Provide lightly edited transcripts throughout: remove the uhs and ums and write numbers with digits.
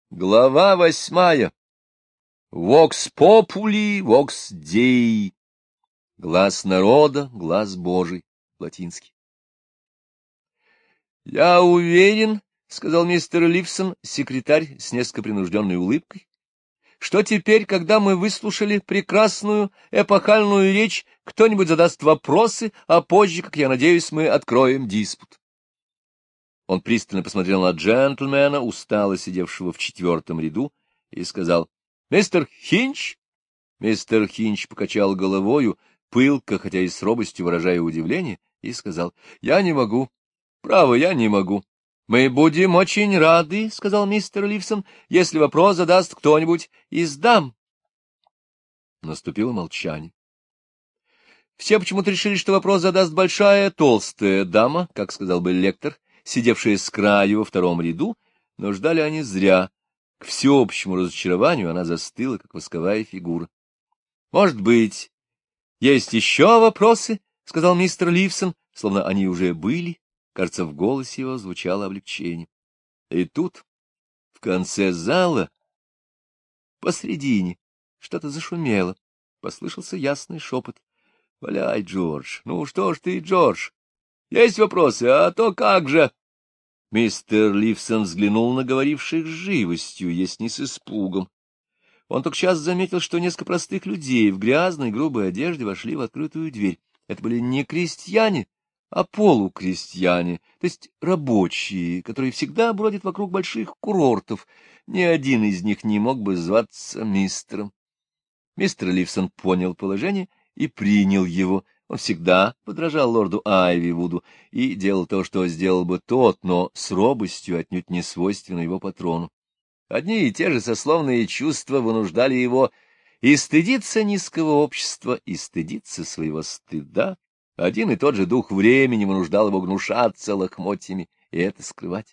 Глава 8. Вокс попули, вокс деи. Глаз народа, глаз Божий. Латинский. — Я уверен, — сказал мистер Ливсон, секретарь с несколько принужденной улыбкой, — что теперь, когда мы выслушали прекрасную эпохальную речь, кто-нибудь задаст вопросы, а позже, как я надеюсь, мы откроем диспут. Он пристально посмотрел на джентльмена, устало сидевшего в 4-м ряду, и сказал: — Мистер Хинч? Мистер Хинч покачал головою, пылко, хотя и с робостью выражая удивление, и сказал: — Я не могу. Право, я не могу. — Мы будем очень рады, — сказал мистер Ливсон, — если вопрос задаст кто-нибудь из дам. Наступило молчание. Все почему-то решили, что вопрос задаст большая толстая дама, как сказал бы лектор, сидевшая с краю во 2-м ряду, но ждали они зря. К всеобщему разочарованию она застыла, как восковая фигура. — Может быть, есть еще вопросы? — сказал мистер Ливсон, словно они уже были. Кажется, в голосе его звучало облегчение. И тут, в конце зала, посредине, что-то зашумело. Послышался ясный шепот. — Валяй, Джордж! Ну что ж ты, Джордж? Есть вопросы, а то как же? Мистер Ливсон взглянул на говоривших с живостью, если не с испугом. Он только сейчас заметил, что несколько простых людей в грязной, грубой одежде вошли в открытую дверь. Это были не крестьяне, а полукрестьяне, то есть рабочие, которые всегда бродят вокруг больших курортов. Ни один из них не мог бы зваться мистером. Мистер Ливсон понял положение и принял его. Он всегда подражал лорду Айвивуду и делал то, что сделал бы тот, но с робостью, отнюдь не свойственной его патрону. Одни и те же сословные чувства вынуждали его и стыдиться низкого общества, и стыдиться своего стыда. Один и тот же дух времени вынуждал его гнушаться лохмотьями и это скрывать.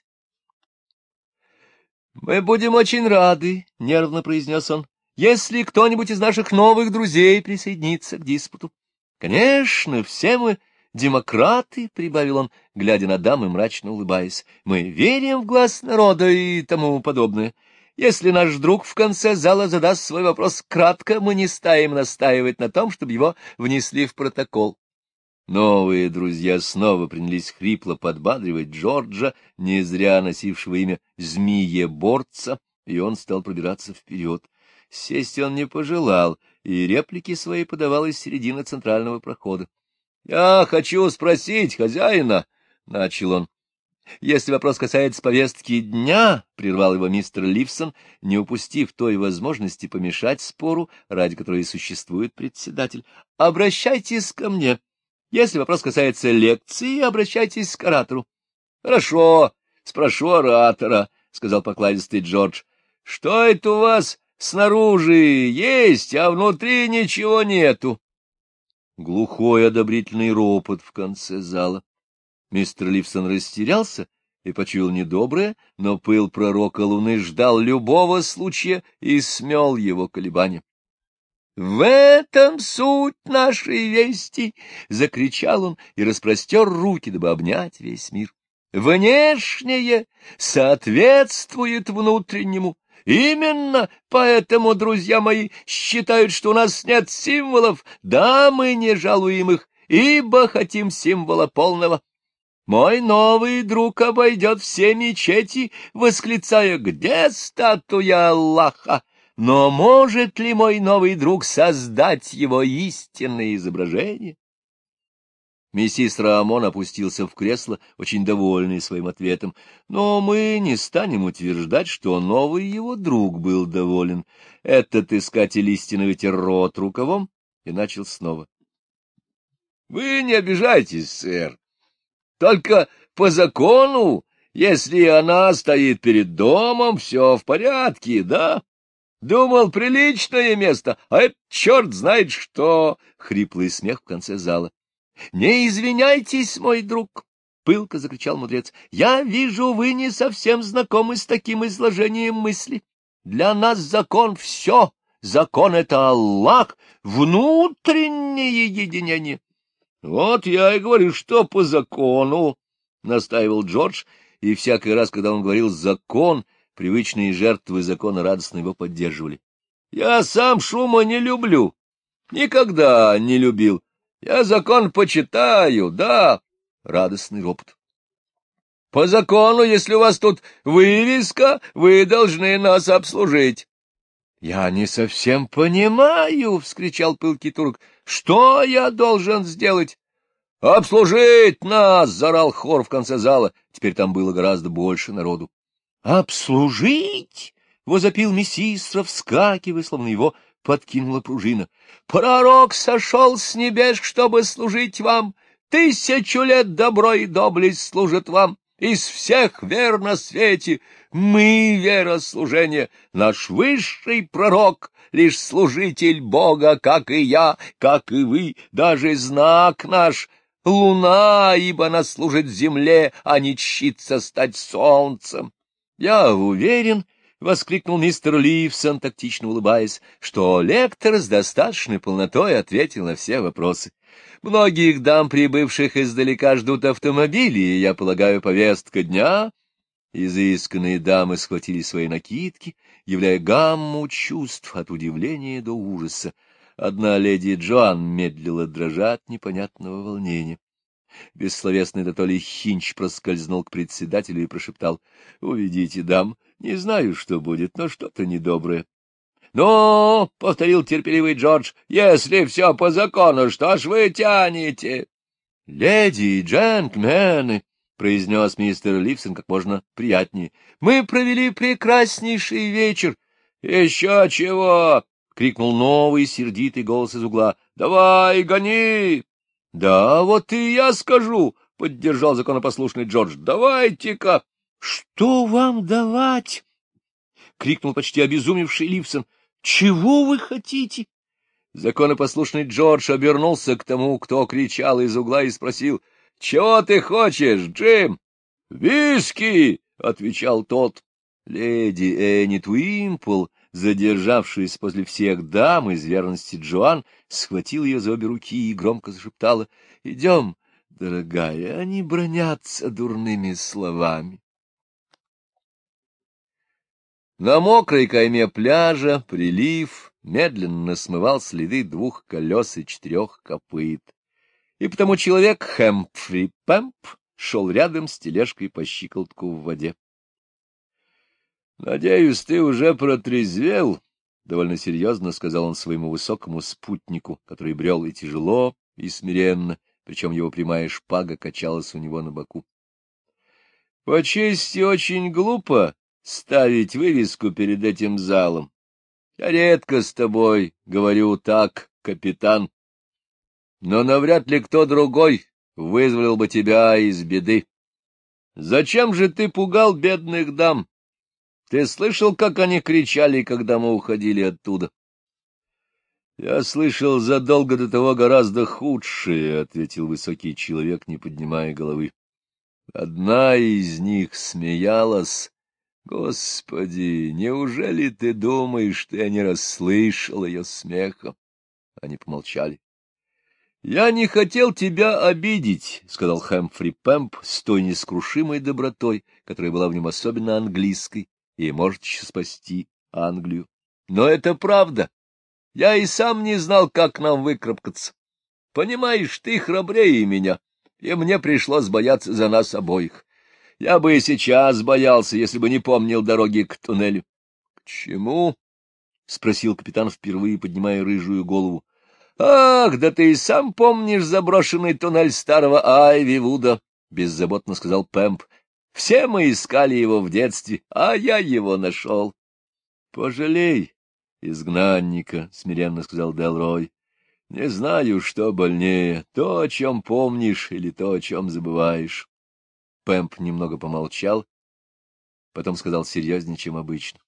— Мы будем очень рады, — нервно произнес он, — если кто-нибудь из наших новых друзей присоединится к диспуту. — Конечно, все мы демократы, — прибавил он, глядя на дам и мрачно улыбаясь. — Мы верим в глас народа и тому подобное. Если наш друг в конце зала задаст свой вопрос кратко, мы не станем настаивать на том, чтобы его внесли в протокол. Новые друзья снова принялись хрипло подбадривать Джорджа, не зря носившего имя Змееборца, и он стал пробираться вперед. Сесть он не пожелал, и реплики свои подавал из середины центрального прохода. — Я хочу спросить хозяина, — начал он. — Если вопрос касается повестки дня, — прервал его мистер Ливсон, не упустив той возможности помешать спору, ради которой существует председатель, — обращайтесь ко мне. Если вопрос касается лекции, обращайтесь к оратору. — Хорошо, спрошу оратора, — сказал покладистый Джордж. — Что это у вас снаружи есть, а внутри ничего нету? Глухой одобрительный ропот в конце зала. Мистер Ливсон растерялся и почуял недоброе, но пыл пророка Луны ждал любого случая и смел его колебания. — В этом суть нашей вести! — закричал он и распростер руки, дабы обнять весь мир. — Внешнее соответствует внутреннему. Именно поэтому, друзья мои, считают, что у нас нет символов. Да, мы не жалуем их, ибо хотим символа полного. Мой новый друг обойдет все мечети, восклицая: «Где статуя Аллаха?» Но может ли мой новый друг создать его истинное изображение? Миссис Рамон опустился в кресло, очень довольный своим ответом, но мы не станем утверждать, что новый его друг был доволен. Этот искатель истины вытер рот рукавом и начал снова. — Вы не обижайтесь, сэр. Только по закону, если она стоит перед домом, все в порядке, да? Думал, приличное место, а это черт знает что! — хриплый смех в конце зала. — Не извиняйтесь, мой друг! — пылко закричал мудрец. — Я вижу, вы не совсем знакомы с таким изложением мысли. Для нас закон — все. Закон — это Аллах, внутреннее единение. — Вот я и говорю, что по закону, — настаивал Джордж, и всякий раз, когда он говорил «закон», Привычные жертвы закона радостно его поддерживали. — Я сам шума не люблю. Никогда не любил. Я закон почитаю, да. Радостный ропот. — По закону, если у вас тут вывеска, вы должны нас обслужить. — Я не совсем понимаю, — вскричал пылкий турок. — Что я должен сделать? — Обслужить нас! — заорал хор в конце зала. Теперь там было гораздо больше народу. — Обслужить! — возопил Мессистра, вскакивая, словно его подкинула пружина. — Пророк сошел с небес, чтобы служить вам. 1000 лет добро и доблесть служат вам. Из всех вер на свете мы вера служения. Наш высший пророк — лишь служитель Бога, как и я, как и вы. Даже знак наш — луна, ибо она служит земле, а не чтится стать солнцем. Я уверен, — воскликнул мистер Ливсон, тактично улыбаясь, — что лектор с достаточной полнотой ответил на все вопросы. Многих дам, прибывших издалека, ждут автомобили, и, я полагаю, повестка дня. Изысканные дамы схватили свои накидки, являя гамму чувств от удивления до ужаса. Одна леди Джоан медлила, дрожа от непонятного волнения. Бессловесный Дотоли Хинч проскользнул к председателю и прошептал: — Уведите дам, не знаю, что будет, но что-то недоброе. — Ну, — повторил терпеливый Джордж, — если все по закону, что ж вы тянете? — Леди и джентльмены, — произнес мистер Ливсон как можно приятнее, — мы провели прекраснейший вечер. — Еще чего! — крикнул новый сердитый голос из угла. — Давай, гони! — Да, вот и я скажу, — поддержал законопослушный Джордж. — Давайте-ка! — Что вам давать? — крикнул почти обезумевший Ливсон. — Чего вы хотите? Законопослушный Джордж обернулся к тому, кто кричал из угла, и спросил: — Чего ты хочешь, Джим? — Виски! — отвечал тот. Леди Энни Твимпл, задержавшаяся после всех дам из верности Джоан, схватила ее за обе руки и громко зашептала: — Идем, дорогая, они бранятся дурными словами. На мокрой кайме пляжа прилив медленно смывал следы 2 колес и 4 копыт, и потому человек Хэмфри Пэмп шел рядом с тележкой по щиколотку в воде. — Надеюсь, ты уже протрезвел, — довольно серьезно сказал он своему высокому спутнику, который брел и тяжело, и смиренно, причем его прямая шпага качалась у него на боку. — По чести очень глупо ставить вывеску перед этим залом. Я редко с тобой говорю так, капитан, но навряд ли кто другой вызволил бы тебя из беды. Зачем же ты пугал бедных дам? Ты слышал, как они кричали, когда мы уходили оттуда? — Я слышал задолго до того гораздо худшее, — ответил высокий человек, не поднимая головы. Одна из них смеялась. Господи, неужели ты думаешь, что я не расслышал ее смеха? Они помолчали. — Я не хотел тебя обидеть, — сказал Хэмфри Пэмп с той нескрушимой добротой, которая была в нем особенно английской и может еще спасти Англию. Но это правда. Я и сам не знал, как нам выкарабкаться. Понимаешь, ты храбрее меня, и мне пришлось бояться за нас обоих. Я бы и сейчас боялся, если бы не помнил дороги к туннелю. — К чему? — спросил капитан, впервые поднимая рыжую голову. — Ах, да ты и сам помнишь заброшенный туннель старого Айви-Вуда, — беззаботно сказал Пэмп. — Все мы искали его в детстве, а я его нашел. — Пожалей изгнанника, — смиренно сказал Делрой. — Не знаю, что больнее, то, о чем помнишь, или то, о чем забываешь. Пэмп немного помолчал, потом сказал серьезнее, чем обычно.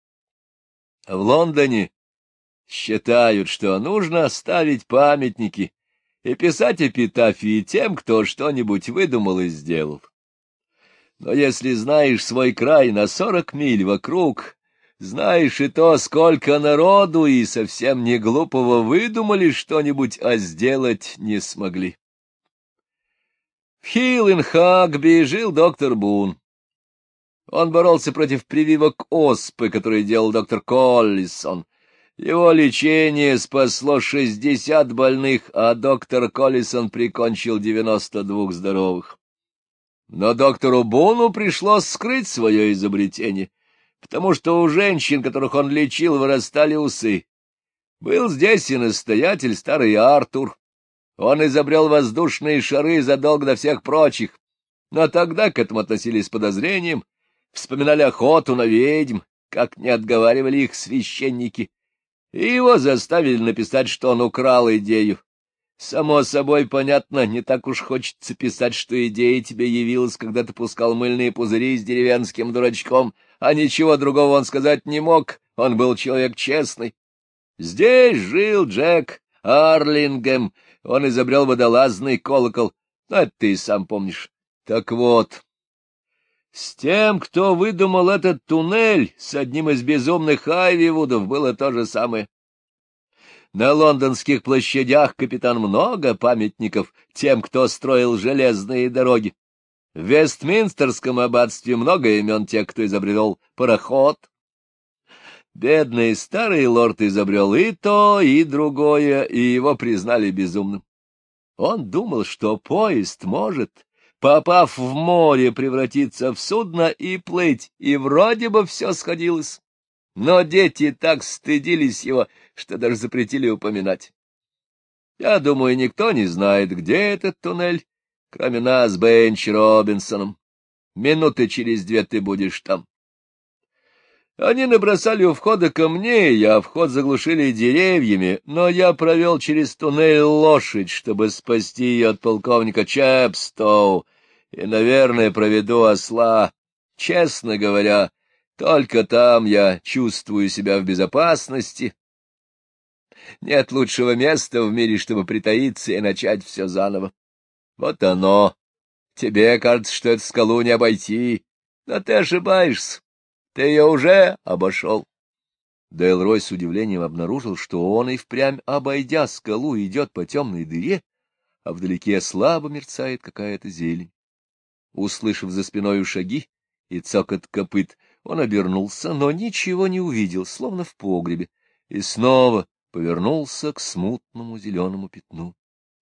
— В Лондоне считают, что нужно ставить памятники и писать эпитафии тем, кто что-нибудь выдумал и сделал. Но если знаешь свой край на 40 миль вокруг, знаешь и то, сколько народу и совсем не глупого выдумали что-нибудь, а сделать не смогли. В Хилл-ин-Хагби жил доктор Бун. Он боролся против прививок оспы, которые делал доктор Коллисон. Его лечение спасло 60 больных, а доктор Коллисон прикончил 92 здоровых. Но доктору Буну пришлось скрыть свое изобретение, потому что у женщин, которых он лечил, вырастали усы. Был здесь и настоятель, старый Артур. Он изобрел воздушные шары задолго до всех прочих, но тогда к этому относились с подозрением, вспоминали охоту на ведьм, как не отговаривали их священники, и его заставили написать, что он украл идею. Само собой понятно, не так уж хочется писать, что идея тебе явилась, когда ты пускал мыльные пузыри с деревенским дурачком, а ничего другого он сказать не мог, он был человек честный. Здесь жил Джек Арлингем, он изобрел водолазный колокол, но это ты и сам помнишь. Так вот, с тем, кто выдумал этот туннель, с одним из безумных Айвивудов было то же самое. На лондонских площадях, капитан, много памятников тем, кто строил железные дороги. В Вестминстерском аббатстве много имен тех, кто изобрел пароход. Бедный старый лорд изобрел и то, и другое, и его признали безумным. Он думал, что поезд может, попав в море, превратиться в судно и плыть, и вроде бы все сходилось. Но дети так стыдились его, что даже запретили упоминать. Я думаю, никто не знает, где этот туннель, кроме нас, Бенч Робинсоном. Минуты через 2 ты будешь там. Они набросали у входа камней, а вход заглушили деревьями, но я провел через туннель лошадь, чтобы спасти ее от полковника Чепстоу, и, наверное, проведу осла. Честно говоря, только там я чувствую себя в безопасности. Нет лучшего места в мире, чтобы притаиться и начать все заново. Вот оно. Тебе кажется, что эту скалу не обойти, но ты ошибаешься. Ты ее уже обошел. Дейлрой с удивлением обнаружил, что он и впрямь, обойдя скалу, идет по темной дыре, а вдалеке слабо мерцает какая-то зелень. Услышав за спиною шаги и цокот копыт, он обернулся, но ничего не увидел, словно в погребе, и снова повернулся к смутному зеленому пятну.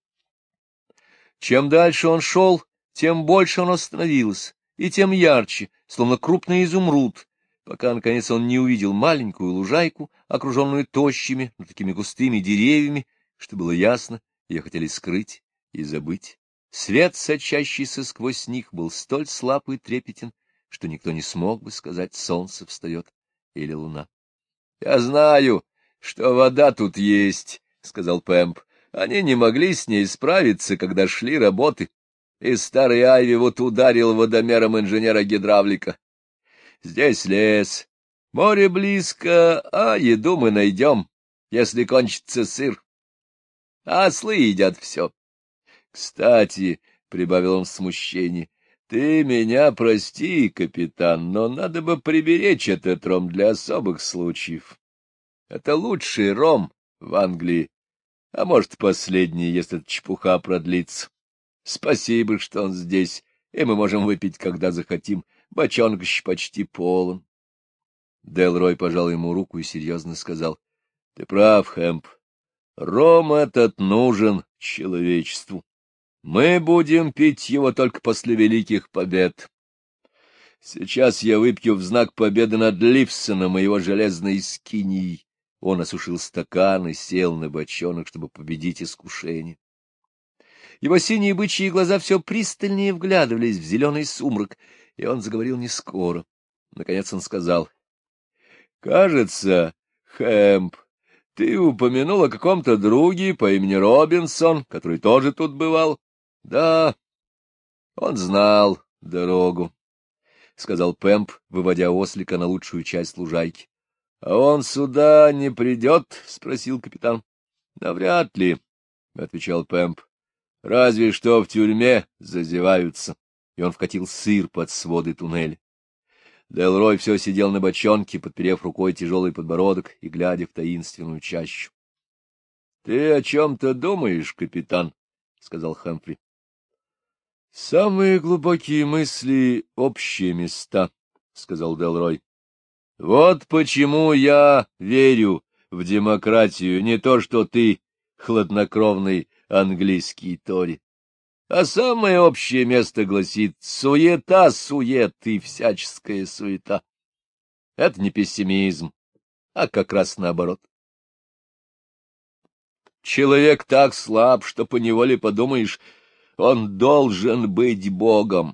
Чем дальше он шел, тем больше оно становилось, и тем ярче, словно крупный изумруд, пока, наконец, он не увидел маленькую лужайку, окруженную тощими, но такими густыми деревьями, что было ясно, ее хотели скрыть и забыть. Свет, сочащийся сквозь них, был столь слаб и трепетен, что никто не смог бы сказать, солнце встает или луна. — Я знаю, что вода тут есть, — сказал Пэмп. Они не могли с ней справиться, когда шли работы, и старый Айвивуд ударил водомером инженера-гидравлика. Здесь лес, море близко, а еду мы найдем, если кончится сыр. А ослы едят все. Кстати, — прибавил он в смущении, — ты меня прости, капитан, но надо бы приберечь этот ром для особых случаев. Это лучший ром в Англии, а может, последний, если эта чепуха продлится. Спасибо, что он здесь, и мы можем выпить, когда захотим. Бочонок еще почти полон. Делрой пожал ему руку и серьезно сказал: — Ты прав, Хэмп. Ром этот нужен человечеству. Мы будем пить его только после великих побед. Сейчас я выпью в знак победы над Ливсоном и его железной скиньей. Он осушил стакан и сел на бочонок, чтобы победить искушение. Его синие бычьи глаза все пристальнее вглядывались в зеленый сумрак, и он заговорил не скоро. Наконец он сказал: — Кажется, Хэмп, ты упомянул о каком-то друге по имени Робинсон, который тоже тут бывал. — Да, он знал дорогу, — сказал Пэмп, выводя ослика на лучшую часть лужайки. — А он сюда не придет? — спросил капитан. — Навряд ли, — отвечал Пэмп. — Разве что в тюрьме зазеваются. И он вкатил сыр под своды туннеля. Делрой все сидел на бочонке, подперев рукой тяжелый подбородок и глядя в таинственную чащу. — Ты о чем-то думаешь, капитан? — сказал Хэмфри. — Самые глубокие мысли — общие места, — сказал Делрой. — Вот почему я верю в демократию, не то что ты, хладнокровный английский тори. А самое общее место гласит суета, сует и всяческая суета. Это не пессимизм, а как раз наоборот. Человек так слаб, что поневоле подумаешь, он должен быть Богом.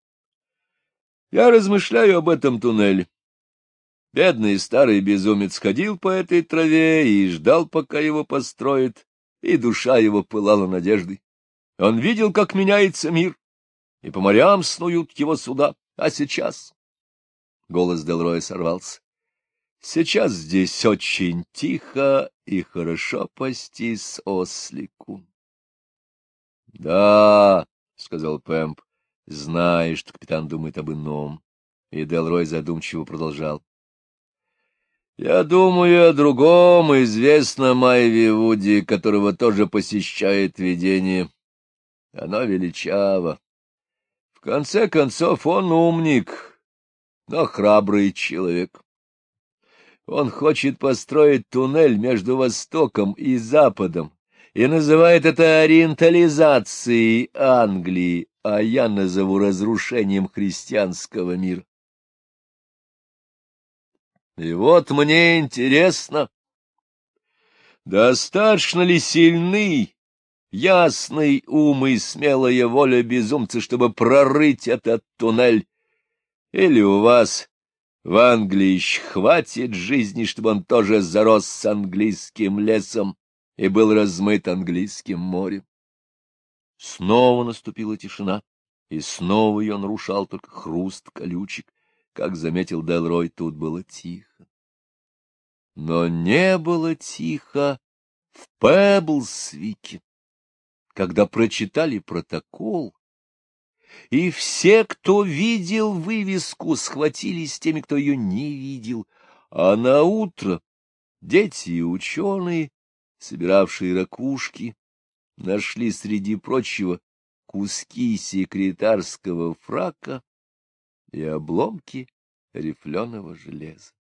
Я размышляю об этом туннеле. Бедный старый безумец ходил по этой траве и ждал, пока его построят, и душа его пылала надеждой. Он видел, как меняется мир, и по морям снуют его суда. А сейчас... Голос Делроя сорвался. Сейчас здесь очень тихо и хорошо пастись ослику. — Да, — сказал Пэмп, зная, что капитан думает об ином. И Делрой задумчиво продолжал. — Я думаю о другом известном Айвивуде, которого тоже посещает видение. Оно величаво. В конце концов, он умник, но храбрый человек. Он хочет построить туннель между Востоком и Западом и называет это ориентализацией Англии, а я назову разрушением христианского мира. И вот мне интересно, достаточно ли сильны ясный ум и смелая воля безумца, чтобы прорыть этот туннель, или у вас в Англии еще хватит жизни, чтобы он тоже зарос с английским лесом и был размыт английским морем. Снова наступила тишина, и снова ее нарушал только хруст колючек. Как заметил Делрой, тут было тихо. Но не было тихо в Пеблсвике, когда прочитали протокол, и все, кто видел вывеску, схватились с теми, кто ее не видел, а наутро дети и ученые, собиравшие ракушки, нашли среди прочего куски секретарского фрака и обломки рифленого железа.